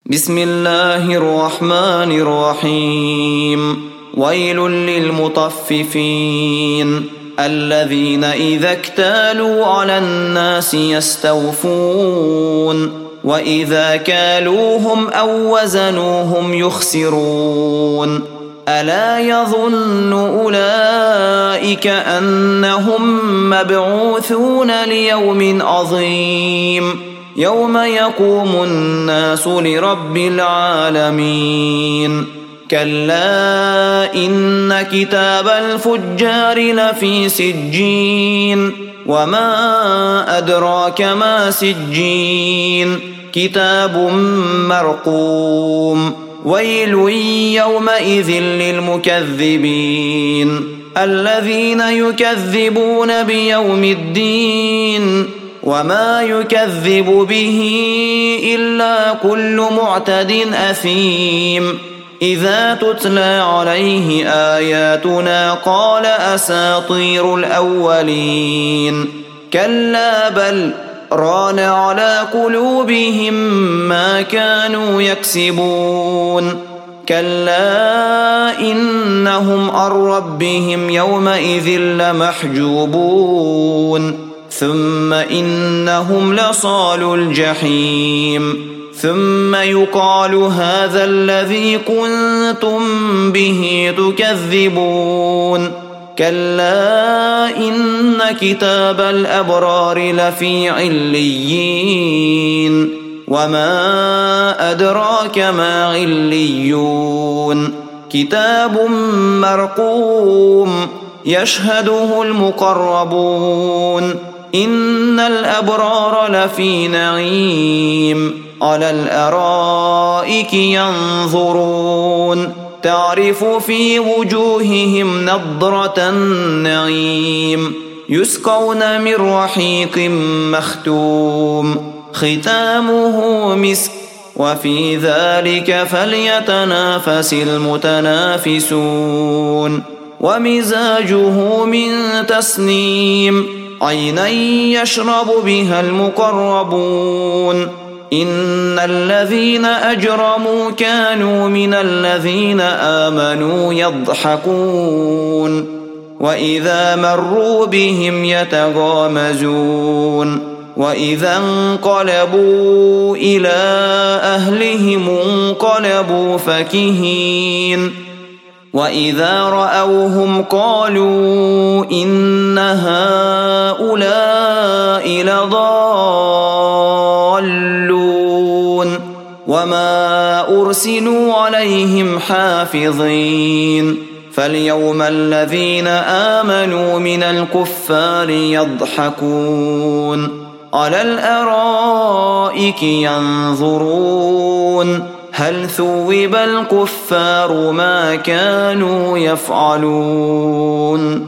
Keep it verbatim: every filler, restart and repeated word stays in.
بسم الله الرحمن الرحيم ويل للمطففين الذين إذا اكتالوا على الناس يستوفون وإذا كالوهم أو وزنوهم يخسرون ألا يظن أولئك أنهم مبعوثون ليوم عظيم يوم يقوم الناس لرب العالمين كلا إن كتاب الفجار لفي سجين وما أدراك ما سجين كتاب مرقوم ويل يومئذ للمكذبين الذين يكذبون بيوم الدين وما يكذب به إلا كل معتد أثيم إذا تتلى عليه آياتنا قال أساطير الأولين كلا بل ران على قلوبهم ما كانوا يكسبون كلا إنهم عن ربهم يومئذ لمحجوبون ثم إنهم لصالو الجحيم ثم يقال هذا الذي كنتم به تكذبون كلا إن كتاب الأبرار لفي عليين وما أدراك ما عليون كتاب مرقوم يشهده المقربون إن الأبرار لفي نعيم على الأرائك ينظرون تعرف في وجوههم نضرة النعيم يسقون من رحيق مختوم ختامه مسك وفي ذلك فليتنافس المتنافسون ومزاجه من تسنيم عينا يشرب بها المقربون إن الذين أجرموا كانوا من الذين آمنوا يضحكون وإذا مروا بهم يتغامزون وإذا انقلبوا إلى أهلهم انقلبوا فكهين وإذا رأوهم قالوا إن هؤلاء لضالون وما أرسلوا عليهم حافظين فاليوم الذين آمنوا من الكفار يضحكون على الأرائك ينظرون هل ثوب الكفار ما كانوا يفعلون